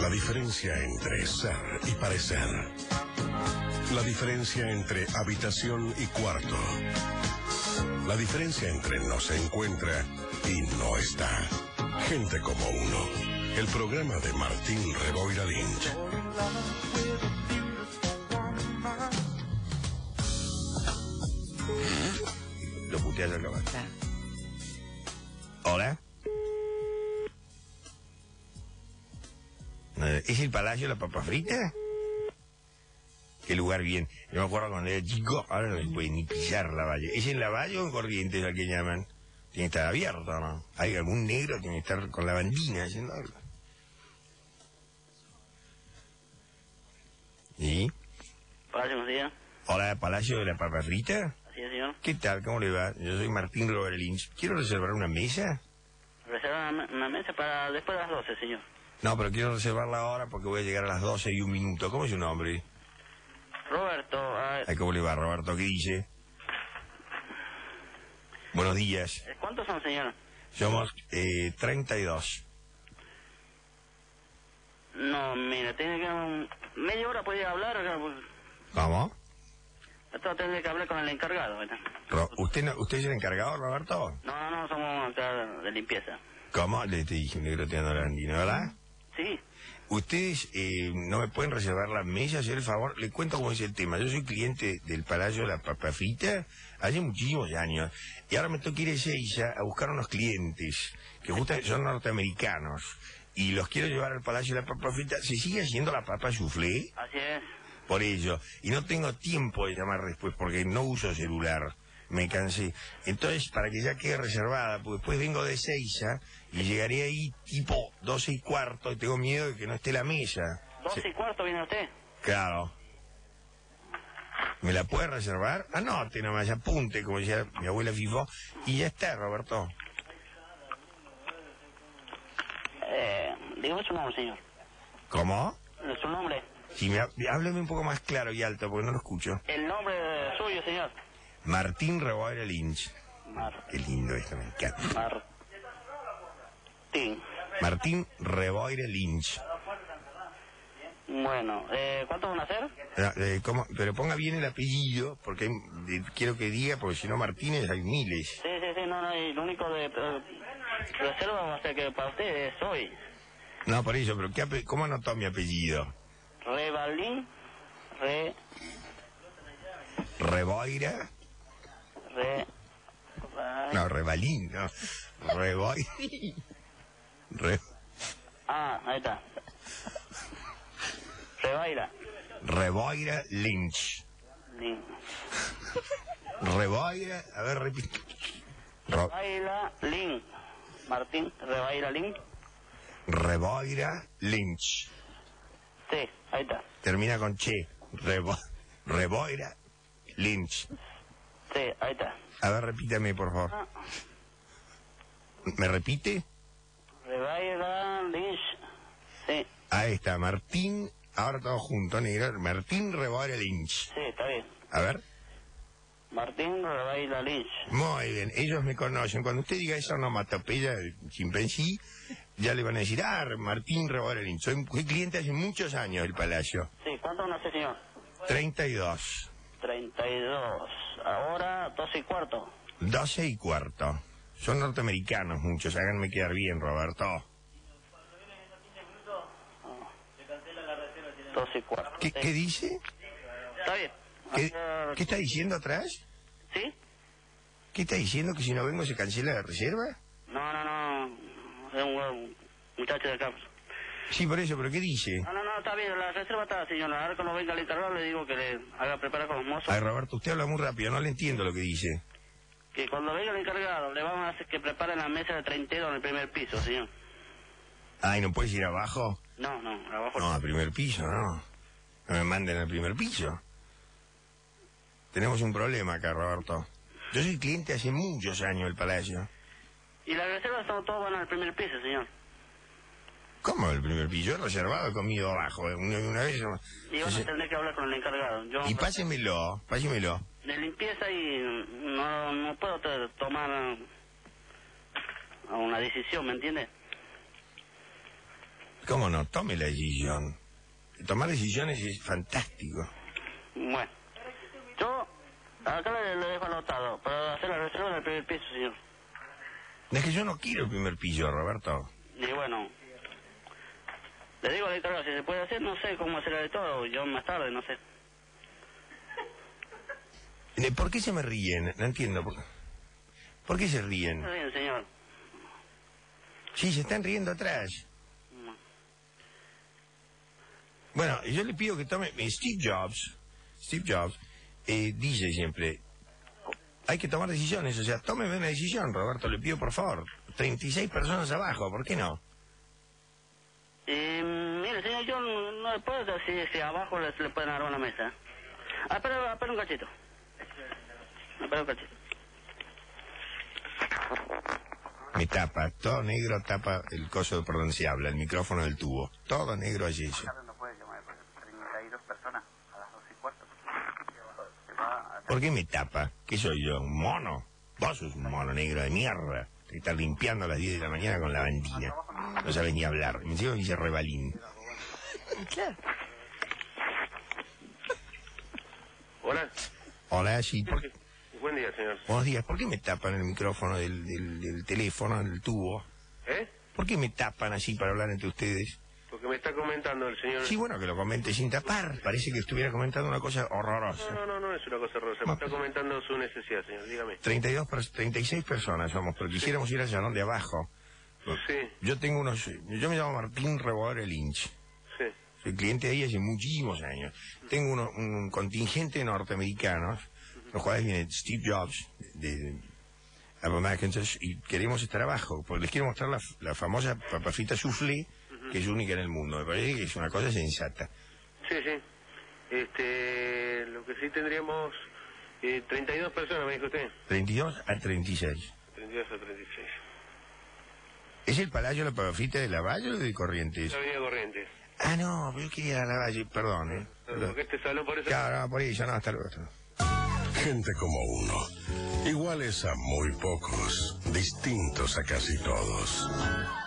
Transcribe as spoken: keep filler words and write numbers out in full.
La diferencia entre ser y parecer. La diferencia entre habitación y cuarto. La diferencia entre no se encuentra y no está. Gente como uno. El programa de Martín Reboira Lynch. Lo puteas al acabar. Hola. ¿Es el Palacio de la Papa Frita? Qué lugar bien. Yo me acuerdo cuando era chico, ahora no se puede ni pisar la valle. ¿Es en la valle o en Corrientes al que llaman? Tiene que estar abierto, ¿no? Hay algún negro, tiene que estar con la bandina haciendo algo. ¿Y? Palacio, buenos días. Hola, Palacio de la Papa Frita. Así es, señor. ¿Qué tal? ¿Cómo le va? Yo soy Martín Robert Lynch. Quiero reservar una mesa. Reserva una, una mesa para después de las doce, señor. No, pero quiero reservarla ahora porque voy a llegar a las doce y un minuto. ¿Cómo es su nombre? Roberto, a ver, Ay, ¿cómo le va, Roberto? ¿Qué dice? Buenos días. ¿cuántos son, señor? Somos eh, treinta y dos. No, mira, tiene que... Um, media hora podía hablar, acá, pues, ¿Cómo? esto tendría que hablar con el encargado, ¿verdad? Ro- ¿Usted, no, ¿Usted es el encargado, Roberto? No, no, no, somos acá de limpieza. ¿Cómo? Le te dije, negro te ando la andina, ¿verdad? Sí, Ustedes eh, no me pueden reservar la mesa, hacer el favor. Le cuento cómo es el tema. Yo soy cliente del Palacio de la Papa Frita hace muchísimos años. Y ahora me tengo que ir a Ezeiza a buscar unos clientes que justamente son norteamericanos. Y los quiero llevar al Palacio de la Papa Frita. ¿Se sigue haciendo la papa soufflé? así es. Por ello. Y no tengo tiempo de llamar después porque no uso celular. Me cansé. Entonces, para que ya quede reservada, porque después vengo de Ezeiza y llegaré ahí tipo doce y cuarto y tengo miedo de que no esté la mesa. doce Sí, y cuarto viene usted. claro. ¿Me la puede reservar? Anote nomás, apunte, como decía mi abuela Fifo. Y ya está, Roberto. Eh, dígame su nombre, señor. ¿Cómo? Su nombre. Si me ha- hábleme un poco más claro y alto, porque no lo escucho. El nombre suyo, señor. Martín Reboira Lynch. Mar... Qué lindo esto, me encanta. Martín. Martín Reboira Lynch. Bueno, eh, ¿cuántos van a hacer? Ah, eh, ¿cómo? Pero ponga bien el apellido, porque hay- eh, quiero que diga, porque si no Martínez hay miles. Sí, sí, sí, no, no, y lo único de eh, reserva va a ser que para usted es hoy. No, por eso, pero ¿qué ape- ¿cómo anotó mi apellido? Rebalín, re, Reboira. re, No, Rebalín, no. Reboira. Re, ah, ahí está. Rebaira, Reboira Lynch. Lin, Reboira, a ver, repite. Ro- Rebaira, Lin, Martín, Rebaira, Lin, Reboira Lynch. sí, ahí está, Termina con che. Rebo, Reboira Lynch. sí, ahí está. A ver, repítame, por favor. Ah, ¿Me repite? Rebaira, Lin, sí, Ahí está, Martín, ahora todos juntos, negro. Martín Reboira Lynch. sí, está bien. A ver. Martín, Rebaira, Lin, Muy bien, ellos me conocen. Cuando usted diga esa onomatopeya chimpancí, ya le van a decir, ah, Martín Reboira Lynch. Soy, fui cliente hace muchos años del Palacio. sí, ¿cuántos van a hacer, señor? treinta y dos. treinta y dos, ahora doce y cuarto. doce y cuarto. Son norteamericanos muchos, háganme quedar bien, Roberto. doce y cuarto. ¿Qué, Sí. ¿qué dice? Está bien. ¿Qué, Hacer- ¿Qué está diciendo atrás? ¿Sí? ¿Qué está diciendo? ¿Que si no vengo se cancela la reserva? No, no, no. Es un, un muchacho de acá. Sí, por eso, pero ¿qué dice? No, no, no, está bien. La reserva está, señora. Ahora cuando venga el encargado le digo que le haga preparar con los mozos. Ay, Roberto, usted habla muy rápido, no le entiendo lo que dice. Que cuando venga el encargado le vamos a hacer que prepare la mesa de treinta y dos en el primer piso, señor. Ay, ¿no puedes ir abajo? No, no, abajo No, al primer piso, no. No me manden al primer piso. Tenemos un problema acá, Roberto. Yo soy cliente hace muchos años del Palacio. Y las reservas son todas van al primer piso, señor. ¿Cómo el primer piso? Yo he reservado, he comido abajo. eh, Una, una vez... Y vas Entonces- a tener que hablar con el encargado. Yo Y pásemelo, pásemelo. de limpieza y no, no puedo t- tomar uh, una decisión, ¿me entiende? ¿Cómo no? Tome la decisión. Tomar decisiones es fantástico. Bueno, yo acá le, le dejo anotado para hacer la reserva en el primer piso, señor. Es que yo no quiero el primer piso, Roberto. Y bueno, le digo al encargado si se puede hacer, no sé cómo hacerlo de todo, yo más tarde, no sé. ¿Por qué se me ríen? No entiendo. ¿Por, ¿Por qué se ríen? Está bien, señor. Sí, se están riendo atrás. No. Bueno, yo le pido que tome... Steve Jobs, Steve Jobs, eh, dice siempre, hay que tomar decisiones, o sea, tómeme una decisión, Roberto, le pido por favor. treinta y seis personas abajo, ¿por qué no? Eh, mire, señor, yo no, no le puedo decir si abajo le, le pueden dar una mesa. Ah, espera, espera un cachito. Espera un cachito. Me tapa, todo negro tapa el coso, perdón, se habla, el micrófono del tubo. Todo negro allí. No puede llamar, treinta y dos personas a las dos y cuarto. ¿Por qué me tapa? ¿Qué soy yo? ¿Un mono? Vos sos un mono negro de mierda. Que está limpiando a las diez de la mañana con la bandina. No sabes ni hablar. Me digo que dice rebalín. Claro. Hola. Hola, sí. ¿Por... Buen día, señor. Buenos días. ¿Por qué me tapan el micrófono del, del, del teléfono, del tubo? ¿Eh? ¿Por qué me tapan así para hablar entre ustedes? Porque me está comentando el señor... Sí, bueno, que lo comente sin tapar. Parece que estuviera comentando una cosa horrorosa. No, no, no, no es una cosa horrorosa. Me está comentando su necesidad, señor. Dígame. treinta y dos, treinta y seis personas somos, pero quisiéramos ir al salón de abajo. Sí. Yo tengo unos... Yo me llamo Martín Rebodore Lynch. Sí. Soy cliente de ahí hace muchísimos años. Tengo uno, un contingente de norteamericanos, los cuales viene Steve Jobs, de, de Apple Macintosh, y queremos estar abajo, porque les quiero mostrar la, la famosa papa frita soufflé, que es única en el mundo. Me parece que es una cosa sensata. Sí, sí. Este... Lo que sí tendríamos... Eh, treinta y dos personas, me dijo usted. treinta y dos a treinta y seis. treinta y dos a treinta y seis. ¿Es el Palacio de la Papa Frita de Lavalle o de Corrientes? La avenida Corrientes. Ah, no, pero yo quería ir a Lavalle, perdón, ¿eh? Porque este salón por eso... Claro, no, por ahí, ya no, hasta luego. Gente como uno, iguales a muy pocos, distintos a casi todos.